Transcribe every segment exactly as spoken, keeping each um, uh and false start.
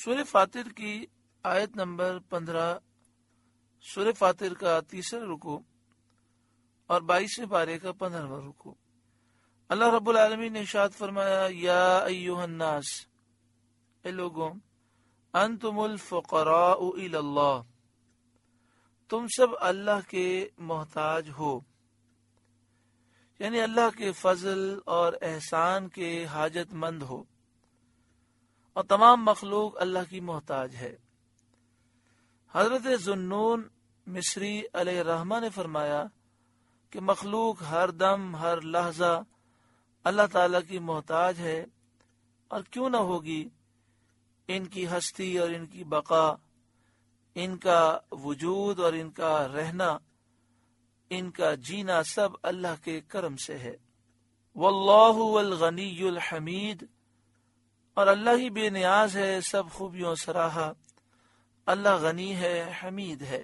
سورہ فاطر کی آیت نمبر پندرہ، سورہ فاطر کا تیسرا رکوع اور بائیسویں پارے کا پندرہواں رکوع۔ اللہ رب العالمین نے ارشاد فرمایا، یا ایھا الناس، اے لوگوں، انتم الفقراء الی اللہ، تم سب اللہ کے محتاج ہو، یعنی اللہ کے فضل اور احسان کے حاجت مند ہو، اور تمام مخلوق اللہ کی محتاج ہے۔ حضرت ذوالنون مصری علیہ الرحمہ نے فرمایا کہ مخلوق ہر دم ہر لحظہ اللہ تعالیٰ کی محتاج ہے، اور کیوں نہ ہوگی؟ ان کی ہستی اور ان کی بقا، ان کا وجود اور ان کا رہنا، ان کا جینا سب اللہ کے کرم سے ہے۔ واللہ الغنی الحمید، اور اللہ ہی بے نیاز ہے، سب خوبیوں سراہا، اللہ غنی ہے، حمید ہے۔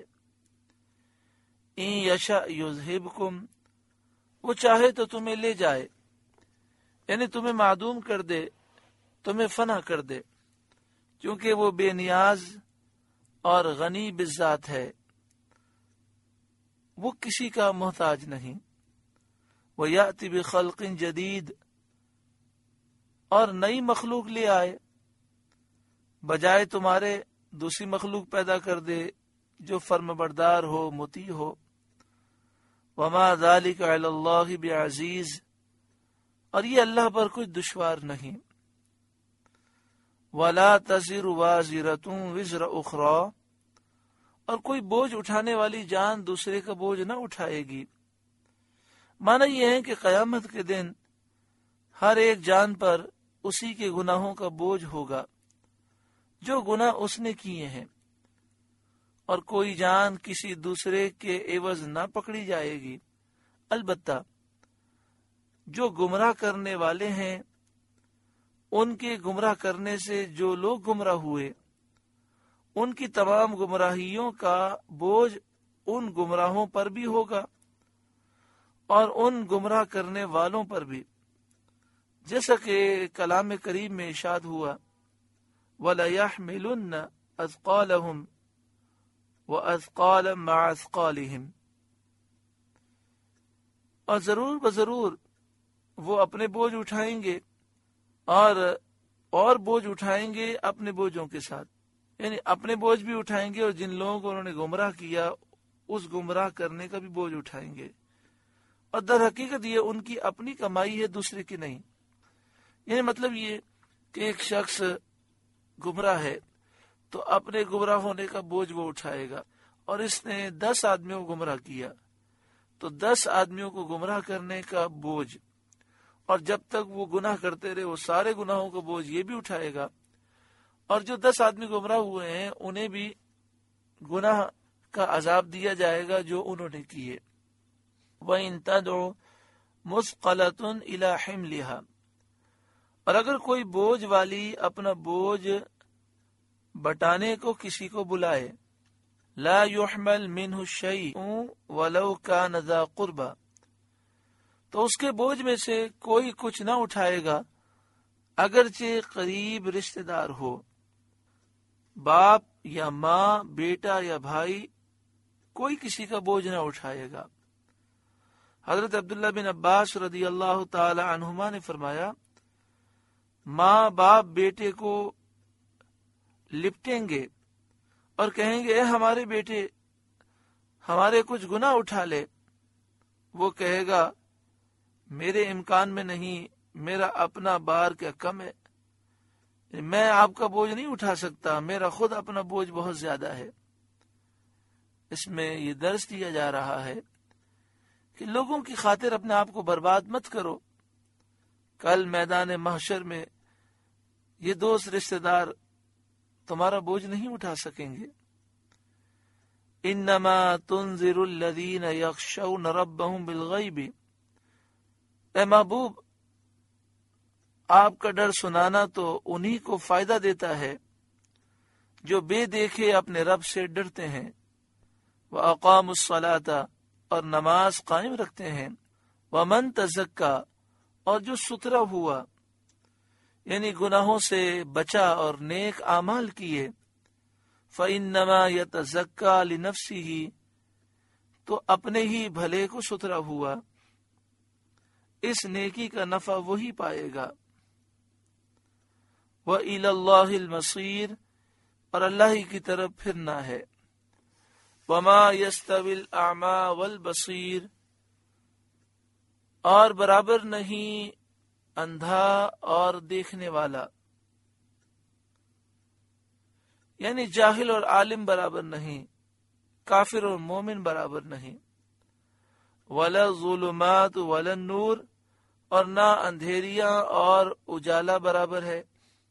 ان یشاء یذہبکم، وہ چاہے تو تمہیں لے جائے، یعنی تمہیں معدوم کر دے، تمہیں فنا کر دے، کیونکہ وہ بے نیاز اور غنی بذات ہے، وہ کسی کا محتاج نہیں۔ وَيَأْتِ بِخَلْقٍ جَدِيدٍ، اور نئی مخلوق لے آئے، بجائے تمہارے دوسری مخلوق پیدا کر دے جو فرم بردار ہو، مطیع ہو۔ وَمَا ذَلِكَ عَلَى اللَّهِ بِعَزِيزٍ، اور یہ اللہ پر کچھ دشوار نہیں۔ وَلَا تَزِرُ وَازِرَةٌ وِزْرَ أُخْرَى، اور کوئی بوجھ اٹھانے والی جان دوسرے کا بوجھ نہ اٹھائے گی۔ معنی یہ ہے کہ قیامت کے دن ہر ایک جان پر اسی کے گناہوں کا بوجھ ہوگا جو گناہ اس نے کیے ہیں، اور کوئی جان کسی دوسرے کے عوض نہ پکڑی جائے گی۔ البتہ جو گمراہ کرنے والے ہیں، ان کے گمراہ کرنے سے جو لوگ گمراہ ہوئے، ان کی تمام گمراہیوں کا بوجھ ان گمراہوں پر بھی ہوگا اور ان گمراہ کرنے والوں پر بھی، جیسا کہ کلام کریم میں ارشاد ہوا، وَلَيَحْمِلُنَّ أَثْقَالَهُمْ وَأَثْقَالًا مَعَ أَثْقَالِهِمْ، اور ضرور بضرور وہ اپنے بوجھ اٹھائیں گے اور اور بوجھ اٹھائیں گے اپنے بوجھوں کے ساتھ، یعنی اپنے بوجھ بھی اٹھائیں گے اور جن لوگوں کو انہوں نے گمراہ کیا اس گمراہ کرنے کا بھی بوجھ اٹھائیں گے، اور در حقیقت یہ ان کی اپنی کمائی ہے، دوسرے کی نہیں۔ یعنی مطلب یہ کہ ایک شخص گمراہ ہے تو اپنے گمراہ ہونے کا بوجھ وہ اٹھائے گا، اور اس نے دس آدمیوں کو گمراہ کیا تو دس آدمیوں کو گمراہ کرنے کا بوجھ، اور جب تک وہ گناہ کرتے رہے وہ سارے گناہوں کا بوجھ یہ بھی اٹھائے گا، اور جو دس آدمی گمراہ ہوئے ہیں انہیں بھی گناہ کا عذاب دیا جائے گا جو انہوں نے کیے۔ وَإِن تَدْعُ مُثْقَلَةٌ إِلَى حِمْلِهَا، اور اگر کوئی بوجھ والی اپنا بوجھ بٹانے کو کسی کو بلائے، لا يحمل منه شيء ولو كان ذا قربى، تو اس کے بوجھ میں سے کوئی کچھ نہ اٹھائے گا اگرچہ قریب رشتہ دار ہو، باپ یا ماں، بیٹا یا بھائی، کوئی کسی کا بوجھ نہ اٹھائے گا۔ حضرت عبداللہ بن عباس رضی اللہ تعالی عنہما نے فرمایا، ماں باپ بیٹے کو لپٹیں گے اور کہیں گے، اے ہمارے بیٹے، ہمارے کچھ گناہ اٹھا لے۔ وہ کہے گا، میرے امکان میں نہیں، میرا اپنا بار کیا کم ہے، میں آپ کا بوجھ نہیں اٹھا سکتا، میرا خود اپنا بوجھ بہت زیادہ ہے۔ اس میں یہ درس دیا جا رہا ہے کہ لوگوں کی خاطر اپنے آپ کو برباد مت کرو، کل میدان محشر میں یہ دوست رشتہ دار تمہارا بوجھ نہیں اٹھا سکیں گے۔ انما تنذر الذین یخشون ربهم بالغیب، اے محبوب، آپ کا ڈر سنانا تو انہی کو فائدہ دیتا ہے جو بے دیکھے اپنے رب سے ڈرتے ہیں، وَأَقَامُوا الصَّلَاةَ، اور نماز قائم رکھتے ہیں، وَمَن تَزَكَّى، اور جو ستھرا ہوا، یعنی گناہوں سے بچا اور نیک اعمال کیے، فإنما يتزکا لنفسہ، تو اپنے ہی بھلے کو ستھرا ہوا، اس نیکی کا نفع وہی پائے گا۔ وإلی اللہ المصیر، اور اللہ ہی کی طرف پھرنا ہے۔ وما یستوی الاعمی والبصیر، اور برابر نہیں اندھا اور دیکھنے والا، یعنی جاہل اور عالم برابر نہیں، کافر اور مومن برابر نہیں۔ ولا الظلمات ولا النور، اور نہ اندھیریاں اور اجالا برابر ہے،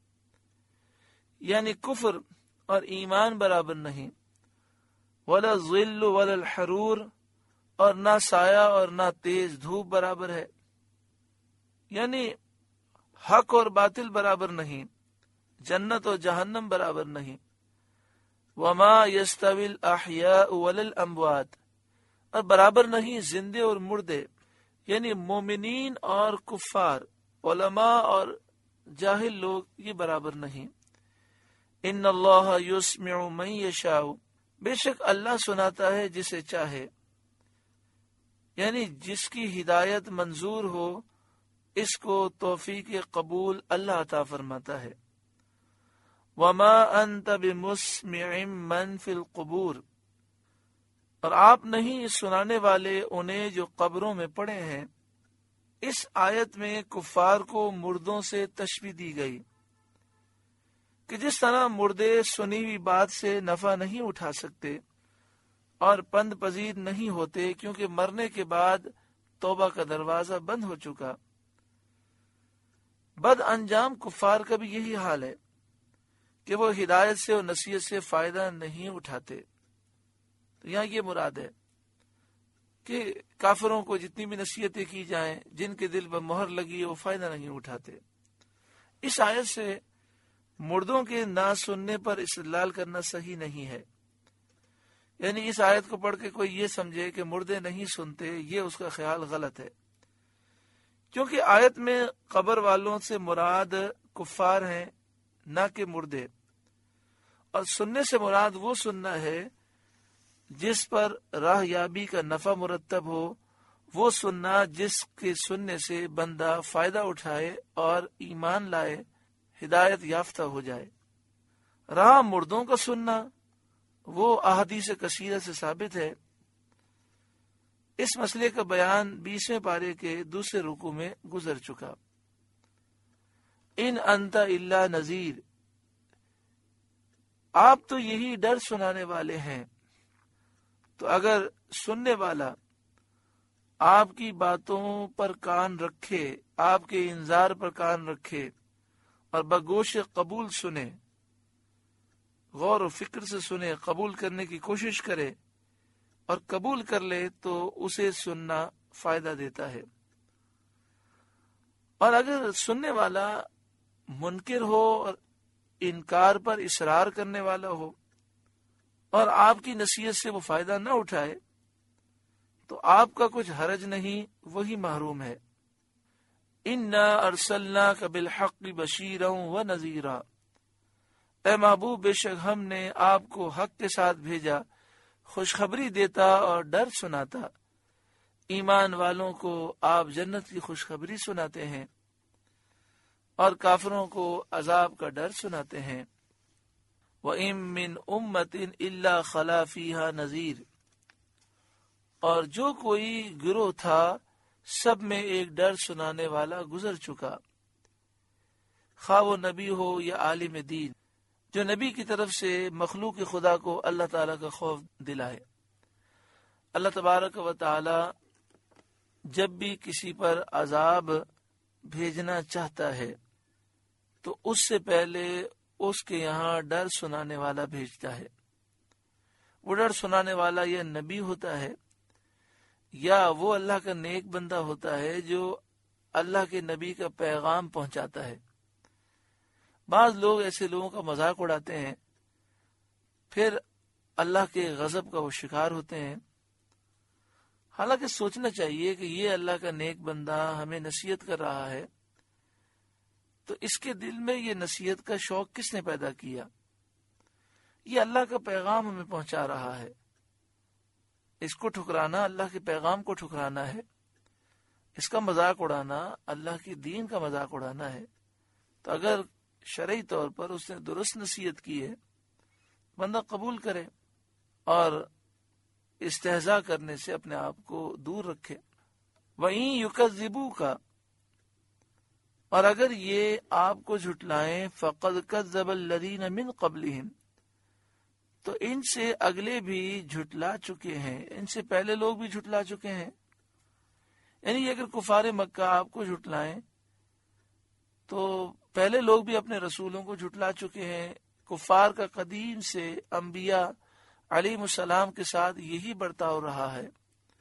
یعنی کفر اور ایمان برابر نہیں۔ ولا الظل ولا الحرور، اور نہ سایہ اور نہ تیز دھوپ برابر ہے، یعنی حق اور باطل برابر نہیں، جنت اور جہنم برابر نہیں۔ وما یستوی الاحیاء ولا الاموات، اور برابر نہیں زندے اور مردے، یعنی مومنین اور کفار، علماء اور جاہل لوگ، یہ برابر نہیں۔ ان اللہ یسمع من یشاء، بے شک اللہ سناتا ہے جسے چاہے، یعنی جس کی ہدایت منظور ہو اس کو توفیق قبول اللہ عطا فرماتا ہے۔ وما انت بمسمع من فی القبور، اور آپ نہیں سنانے والے انہیں جو قبروں میں پڑے ہیں۔ اس آیت میں کفار کو مردوں سے تشبیہ دی گئی کہ جس طرح مردے سنی ہوئی بات سے نفع نہیں اٹھا سکتے اور پند پذیر نہیں ہوتے، کیونکہ مرنے کے بعد توبہ کا دروازہ بند ہو چکا۔ بد انجام کفار کا بھی یہی حال ہے کہ وہ ہدایت سے اور نصیحت سے فائدہ نہیں اٹھاتے۔ تو یہاں یہ مراد ہے کہ کافروں کو جتنی بھی نصیحتیں کی جائیں، جن کے دل پر مہر لگی ہے، وہ فائدہ نہیں اٹھاتے۔ اس آیت سے مردوں کے نہ سننے پر استدلال کرنا صحیح نہیں ہے، یعنی اس آیت کو پڑھ کے کوئی یہ سمجھے کہ مردے نہیں سنتے، یہ اس کا خیال غلط ہے، کیونکہ آیت میں قبر والوں سے مراد کفار ہیں، نہ کہ مردے، اور سننے سے مراد وہ سننا ہے جس پر راہ یابی کا نفع مرتب ہو، وہ سننا جس کے سننے سے بندہ فائدہ اٹھائے اور ایمان لائے، ہدایت یافتہ ہو جائے۔ راہ مردوں کا سننا وہ احادیث کثیرہ سے ثابت ہے۔ اس مسئلے کا بیان بیسویں پارے کے دوسرے رکوع میں گزر چکا۔ ان انت الا نذیر، آپ تو یہی ڈر سنانے والے ہیں۔ تو اگر سننے والا آپ کی باتوں پر کان رکھے، آپ کے انذار پر کان رکھے اور بگوش قبول سنے، غور و فکر سے سنے، قبول کرنے کی کوشش کرے اور قبول کر لے، تو اسے سننا فائدہ دیتا ہے۔ اور اگر سننے والا منکر ہو اور انکار پر اصرار کرنے والا ہو اور آپ کی نصیحت سے وہ فائدہ نہ اٹھائے، تو آپ کا کچھ حرج نہیں، وہی محروم ہے۔ انا ارسلناک بالحق بشیرا ونذیرا، اے محبوب بے شک ہم نے آپ کو حق کے ساتھ بھیجا، خوشخبری دیتا اور ڈر سناتا۔ ایمان والوں کو آپ جنت کی خوشخبری سناتے ہیں اور کافروں کو عذاب کا ڈر سناتے ہیں۔ وَإِن مِّنْ أُمَّةٍ إِلَّا خَلَا فِيهَا نَذِيرٌ، اور جو کوئی گروہ تھا سب میں ایک ڈر سنانے والا گزر چکا، خواہ وہ نبی ہو یا عالم دین، جو نبی کی طرف سے مخلوق خدا کو اللہ تعالیٰ کا خوف دلائے۔ اللہ تبارک و تعالی جب بھی کسی پر عذاب بھیجنا چاہتا ہے تو اس سے پہلے اس کے یہاں ڈر سنانے والا بھیجتا ہے۔ وہ ڈر سنانے والا یا نبی ہوتا ہے یا وہ اللہ کا نیک بندہ ہوتا ہے جو اللہ کے نبی کا پیغام پہنچاتا ہے۔ بعض لوگ ایسے لوگوں کا مذاق اڑاتے ہیں، پھر اللہ کے غضب کا وہ شکار ہوتے ہیں۔ حالانکہ سوچنا چاہیے کہ یہ اللہ کا نیک بندہ ہمیں نصیحت کر رہا ہے، تو اس کے دل میں یہ نصیحت کا شوق کس نے پیدا کیا؟ یہ اللہ کا پیغام ہمیں پہنچا رہا ہے. اس کو ٹھکرانا اللہ کے پیغام کو ٹھکرانا ہے. اس کا مذاق اڑانا اللہ کی دین کا مذاق اڑانا ہے. تو اگر شرعی طور پر اس نے درست نصیحت کی ہے بندہ قبول کرے اور استہزاء کرنے سے اپنے آپ کو دور رکھے. وَإِن يُكَذِّبُوكَ، اور اگر یہ آپ کو جھٹلائیں، فَقَدْ كَذَّبَ الَّذِينَ مِن قَبْلِهِمْ، تو ان سے اگلے بھی جھٹلا چکے ہیں، ان سے پہلے لوگ بھی جھٹلا چکے ہیں. یعنی اگر کفار مکہ آپ کو جھٹلائیں تو پہلے لوگ بھی اپنے رسولوں کو جھٹلا چکے ہیں. کفار کا قدیم سے انبیاء علیہ السلام کے ساتھ یہی برتاؤ رہا ہے.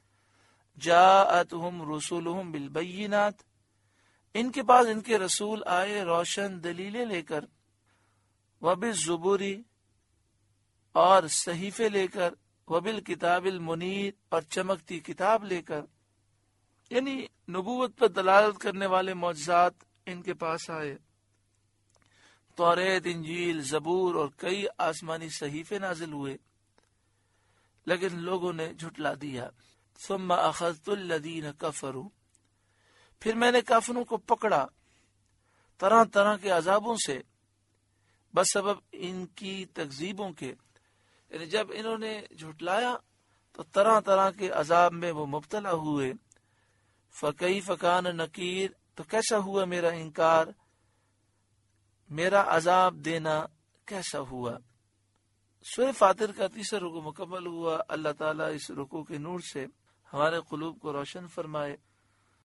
جاءتہم رسولہم بالبینات، ان کے پاس ان کے رسول آئے روشن دلیلیں لے کر، وبالزبور، اور صحیفے لے کر، وبالکتاب المنیر، اور چمکتی کتاب لے کر. یعنی نبوت پر دلالت کرنے والے معجزات ان کے پاس آئے. توریت، انجیل، زبور اور کئی آسمانی صحیفے نازل ہوئے، لیکن لوگوں نے جھٹلا دیا. ثم اخذت الذین کفروا، پھر میں نے کافروں کو پکڑا طرح طرح کے عذابوں سے، بس سبب ان کی تکذیبوں کے. یعنی جب انہوں نے جھٹلایا تو طرح طرح کے عذاب میں وہ مبتلا ہوئے. فَكَيْفَ كَانَ نَكِيرٌ، تو کیسا ہوا میرا انکار، میرا عذاب دینا کیسا ہوا. سورہ فاطر کا تیسرا رکوع مکمل ہوا. اللہ تعالیٰ اس رکوع کے نور سے ہمارے قلوب کو روشن فرمائے.